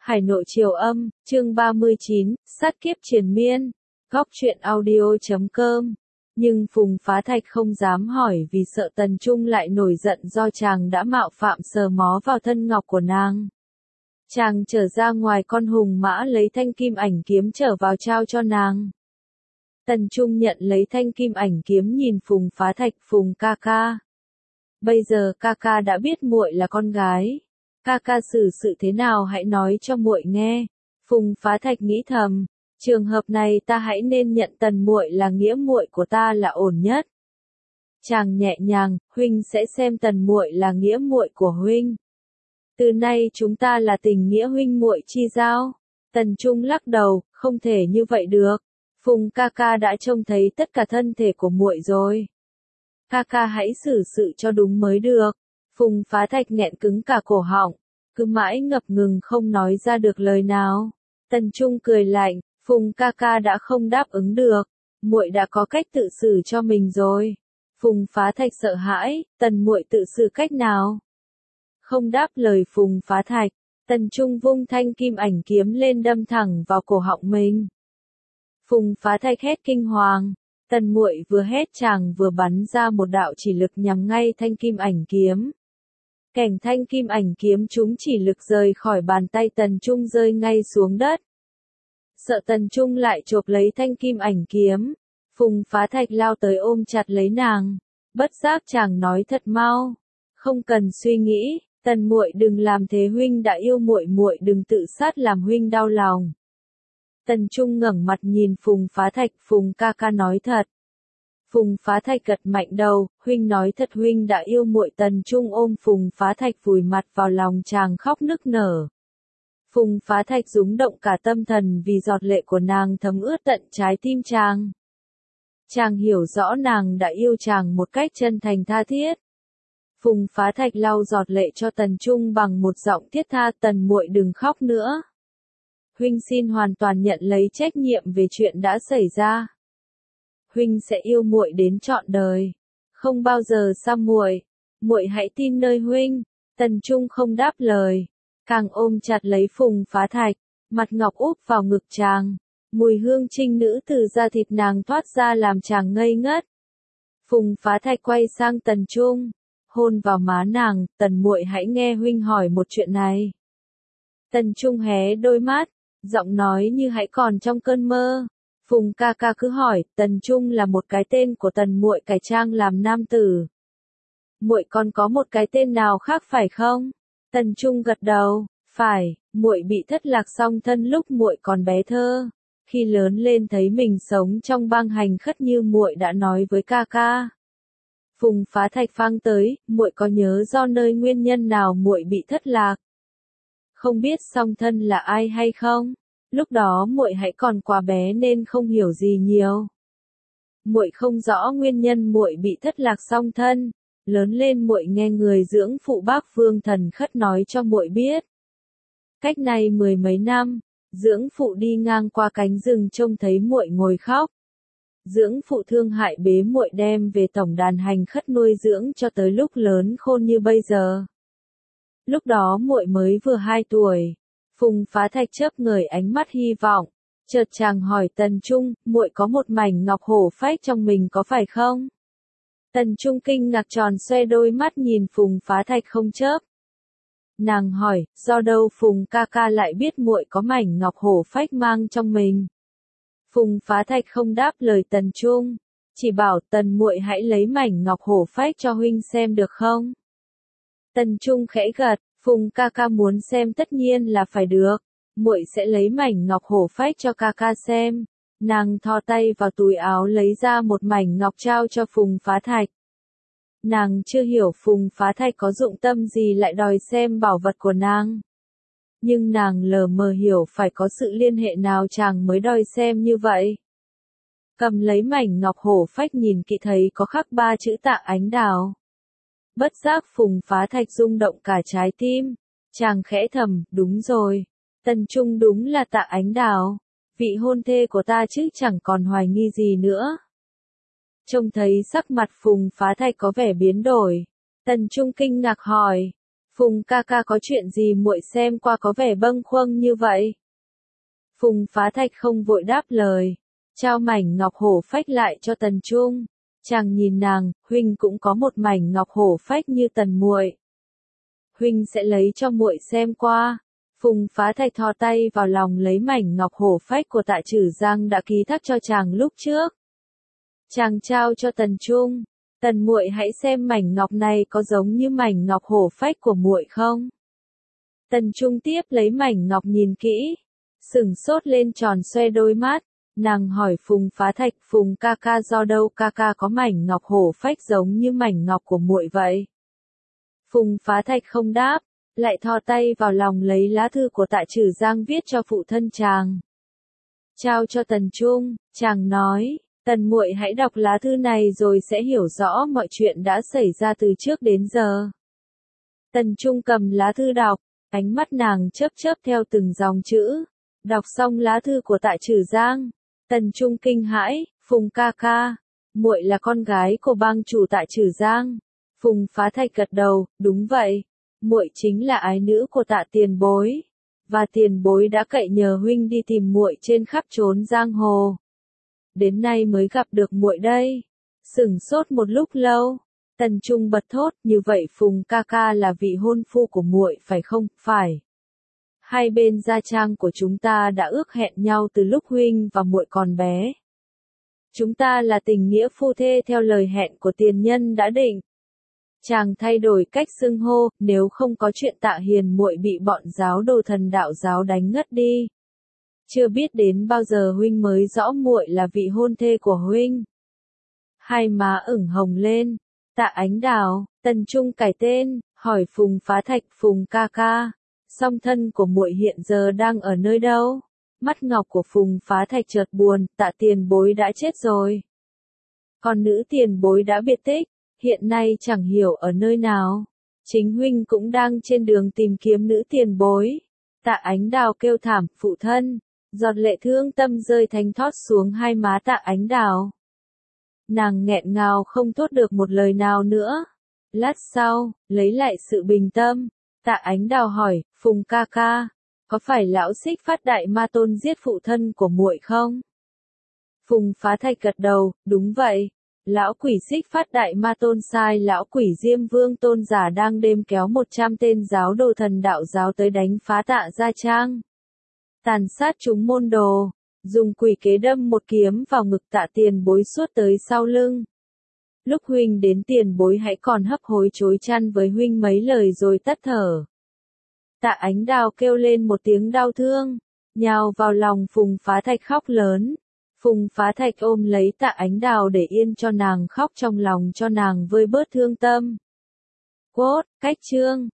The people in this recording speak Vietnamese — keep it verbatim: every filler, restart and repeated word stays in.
Hải Nội Triều Âm, chương ba mươi chín, sát kiếp triền miên, góc truyện audio chấm com. Nhưng Phùng Phá Thạch không dám hỏi vì sợ Tần Trung lại nổi giận do chàng đã mạo phạm sờ mó vào thân ngọc của nàng. Chàng trở ra ngoài con hùng mã lấy thanh kim ảnh kiếm trở vào trao cho nàng. Tần Trung nhận lấy thanh kim ảnh kiếm nhìn Phùng Phá Thạch, Phùng ca ca. Bây giờ ca ca đã biết muội là con gái. Ca ca xử sự thế nào hãy nói cho muội nghe. Phùng Phá Thạch nghĩ thầm, trường hợp này ta hãy nên nhận Tần muội là nghĩa muội của ta là ổn nhất. Chàng nhẹ nhàng, huynh sẽ xem Tần muội là nghĩa muội của huynh. Từ nay chúng ta là tình nghĩa huynh muội chi giao. Tần Trung lắc đầu, không thể như vậy được. Phùng ca ca đã trông thấy tất cả thân thể của muội rồi. Ca ca hãy xử sự cho đúng mới được. Phùng Phá Thạch nghẹn cứng cả cổ họng, cứ mãi ngập ngừng không nói ra được lời nào. Tần Trung cười lạnh, Phùng ca ca đã không đáp ứng được, muội đã có cách tự xử cho mình rồi. Phùng Phá Thạch sợ hãi, Tần muội tự xử cách nào? Không đáp lời Phùng Phá Thạch, Tần Trung vung thanh kim ảnh kiếm lên đâm thẳng vào cổ họng mình. Phùng Phá Thạch hét kinh hoàng, Tần muội vừa hét chàng vừa bắn ra một đạo chỉ lực nhắm ngay thanh kim ảnh kiếm. Cảnh thanh kim ảnh kiếm chúng chỉ lực rời khỏi bàn tay Tần Trung rơi ngay xuống đất. Sợ Tần Trung lại chộp lấy thanh kim ảnh kiếm, Phùng Phá Thạch lao tới ôm chặt lấy nàng. Bất giác chàng nói thật mau, không cần suy nghĩ, Tần muội đừng làm thế, huynh đã yêu muội, muội đừng tự sát làm huynh đau lòng. Tần Trung ngẩng mặt nhìn Phùng Phá Thạch, Phùng ca ca nói thật. Phùng Phá Thạch gật mạnh đầu, huynh nói thật, huynh đã yêu muội. Tần Trung ôm Phùng Phá Thạch vùi mặt vào lòng chàng khóc nức nở. Phùng Phá Thạch rúng động cả tâm thần vì giọt lệ của nàng thấm ướt tận trái tim chàng. Chàng hiểu rõ nàng đã yêu chàng một cách chân thành tha thiết. Phùng Phá Thạch lau giọt lệ cho Tần Trung bằng một giọng thiết tha, Tần muội đừng khóc nữa. Huynh xin hoàn toàn nhận lấy trách nhiệm về chuyện đã xảy ra. Huynh sẽ yêu muội đến trọn đời, không bao giờ xa muội. Muội hãy tin nơi huynh. Tần Trung không đáp lời, càng ôm chặt lấy Phùng Phá Thạch, mặt ngọc úp vào ngực chàng, mùi hương trinh nữ từ da thịt nàng thoát ra làm chàng ngây ngất. Phùng Phá Thạch quay sang Tần Trung, hôn vào má nàng, Tần muội hãy nghe huynh hỏi một chuyện này. Tần Trung hé đôi mắt, giọng nói như hãy còn trong cơn mơ. Phùng ca ca cứ hỏi, Tần Trung là một cái tên của Tần muội cải trang làm nam tử. Muội còn có một cái tên nào khác phải không? Tần Trung gật đầu, phải, muội bị thất lạc song thân lúc muội còn bé thơ. Khi lớn lên thấy mình sống trong bang hành khất như muội đã nói với ca ca. Phùng Phá Thạch phang tới, muội có nhớ do nơi nguyên nhân nào muội bị thất lạc? Không biết song thân là ai hay không? Lúc đó muội hãy còn quá bé nên không hiểu gì nhiều. Muội không rõ nguyên nhân muội bị thất lạc song thân, lớn lên muội nghe người dưỡng phụ Bác Vương Thần Khất nói cho muội biết. Cách này mười mấy năm, dưỡng phụ đi ngang qua cánh rừng trông thấy muội ngồi khóc. Dưỡng phụ thương hại bế muội đem về tổng đàn hành khất nuôi dưỡng cho tới lúc lớn khôn như bây giờ. Lúc đó muội mới vừa hai tuổi. Phùng Phá Thạch chớp ngời ánh mắt hy vọng, chợt chàng hỏi Tần Trung, muội có một mảnh ngọc hổ phách trong mình có phải không? Tần Trung kinh ngạc tròn xoe đôi mắt nhìn Phùng Phá Thạch không chớp. Nàng hỏi, do đâu Phùng ca ca lại biết muội có mảnh ngọc hổ phách mang trong mình? Phùng Phá Thạch không đáp lời Tần Trung, chỉ bảo Tần muội hãy lấy mảnh ngọc hổ phách cho huynh xem được không? Tần Trung khẽ gật, Phùng ca ca muốn xem tất nhiên là phải được, muội sẽ lấy mảnh ngọc hổ phách cho ca ca xem. Nàng thò tay vào túi áo lấy ra một mảnh ngọc trao cho Phùng Phá Thạch. Nàng chưa hiểu Phùng Phá Thạch có dụng tâm gì lại đòi xem bảo vật của nàng. Nhưng nàng lờ mờ hiểu phải có sự liên hệ nào chàng mới đòi xem như vậy. Cầm lấy mảnh ngọc hổ phách nhìn kỹ thấy có khắc ba chữ Tạ Ánh Đào. Bất giác Phùng Phá Thạch rung động cả trái tim, chàng khẽ thầm, đúng rồi, Tần Trung đúng là Tạ Ánh Đào, vị hôn thê của ta chứ chẳng còn hoài nghi gì nữa. Trông thấy sắc mặt Phùng Phá Thạch có vẻ biến đổi, Tần Trung kinh ngạc hỏi, Phùng ca ca có chuyện gì muội xem qua có vẻ bâng khuâng như vậy? Phùng Phá Thạch không vội đáp lời, trao mảnh ngọc hổ phách lại cho Tần Trung. Chàng nhìn nàng, huynh cũng có một mảnh ngọc hổ phách như Tần muội. Huynh sẽ lấy cho muội xem qua. Phùng Phá Thạch thò tay vào lòng lấy mảnh ngọc hổ phách của Tạ Trử Giang đã ký thác cho chàng lúc trước. Chàng trao cho Tần Trung. Tần muội hãy xem mảnh ngọc này có giống như mảnh ngọc hổ phách của muội không? Tần Trung tiếp lấy mảnh ngọc nhìn kỹ, sửng sốt lên tròn xoe đôi mắt. Nàng hỏi Phùng Phá Thạch, Phùng ca ca do đâu ca ca có mảnh ngọc hổ phách giống như mảnh ngọc của muội vậy? Phùng Phá Thạch không đáp, lại thò tay vào lòng lấy lá thư của Tạ Trử Giang viết cho phụ thân chàng. Trao cho Tần Trung, chàng nói, Tần muội hãy đọc lá thư này rồi sẽ hiểu rõ mọi chuyện đã xảy ra từ trước đến giờ. Tần Trung cầm lá thư đọc, ánh mắt nàng chớp chớp theo từng dòng chữ. Đọc xong lá thư của Tạ Trử Giang, Tần Trung kinh hãi, Phùng ca ca, muội là con gái của bang chủ Tạ Trử Giang. Phùng Phá Thạch gật đầu, đúng vậy, muội chính là ái nữ của Tạ tiền bối, và tiền bối đã cậy nhờ huynh đi tìm muội trên khắp chốn giang hồ. Đến nay mới gặp được muội đây. Sửng sốt một lúc lâu, Tần Trung bật thốt, như vậy Phùng ca ca là vị hôn phu của muội phải không? Phải. Hai bên gia trang của chúng ta đã ước hẹn nhau từ lúc huynh và muội còn bé. Chúng ta là tình nghĩa phu thê theo lời hẹn của tiền nhân đã định. Chàng thay đổi cách xưng hô, nếu không có chuyện Tạ Hiền muội bị bọn giáo đồ Thần Đạo giáo đánh ngất đi. Chưa biết đến bao giờ huynh mới rõ muội là vị hôn thê của huynh. Hai má ửng hồng lên. Tạ Ánh Đào, Tần Trung cải tên, hỏi Phùng Phá Thạch, Phùng ca ca, song thân của muội hiện giờ đang ở nơi đâu? Mắt ngọc của Phùng Phá Thạch chợt buồn, Tạ tiền bối đã chết rồi. Còn nữ tiền bối đã biệt tích, hiện nay chẳng hiểu ở nơi nào. Chính huynh cũng đang trên đường tìm kiếm nữ tiền bối. Tạ Ánh Đào kêu thảm, phụ thân. Giọt lệ thương tâm rơi thánh thót xuống hai má Tạ Ánh Đào. Nàng nghẹn ngào không thốt được một lời nào nữa. Lát sau, lấy lại sự bình tâm, Tạ Ánh Đào hỏi, Phùng ca ca, có phải lão Xích Phát Đại Ma Tôn giết phụ thân của muội không? Phùng Phá Thạch gật đầu, đúng vậy. Lão quỷ Xích Phát Đại Ma Tôn sai lão quỷ Diêm Vương Tôn giả đang đêm kéo một trăm tên giáo đồ Thần Đạo giáo tới đánh phá Tạ gia trang. Tàn sát chúng môn đồ, dùng quỷ kế đâm một kiếm vào ngực Tạ tiền bối suốt tới sau lưng. Lúc huynh đến tiền bối hãy còn hấp hối chối chăn với huynh mấy lời rồi tắt thở. Tạ Ánh Đào kêu lên một tiếng đau thương, nhào vào lòng Phùng Phá Thạch khóc lớn. Phùng Phá Thạch ôm lấy Tạ Ánh Đào để yên cho nàng khóc trong lòng cho nàng vơi bớt thương tâm. Quote, cách chương.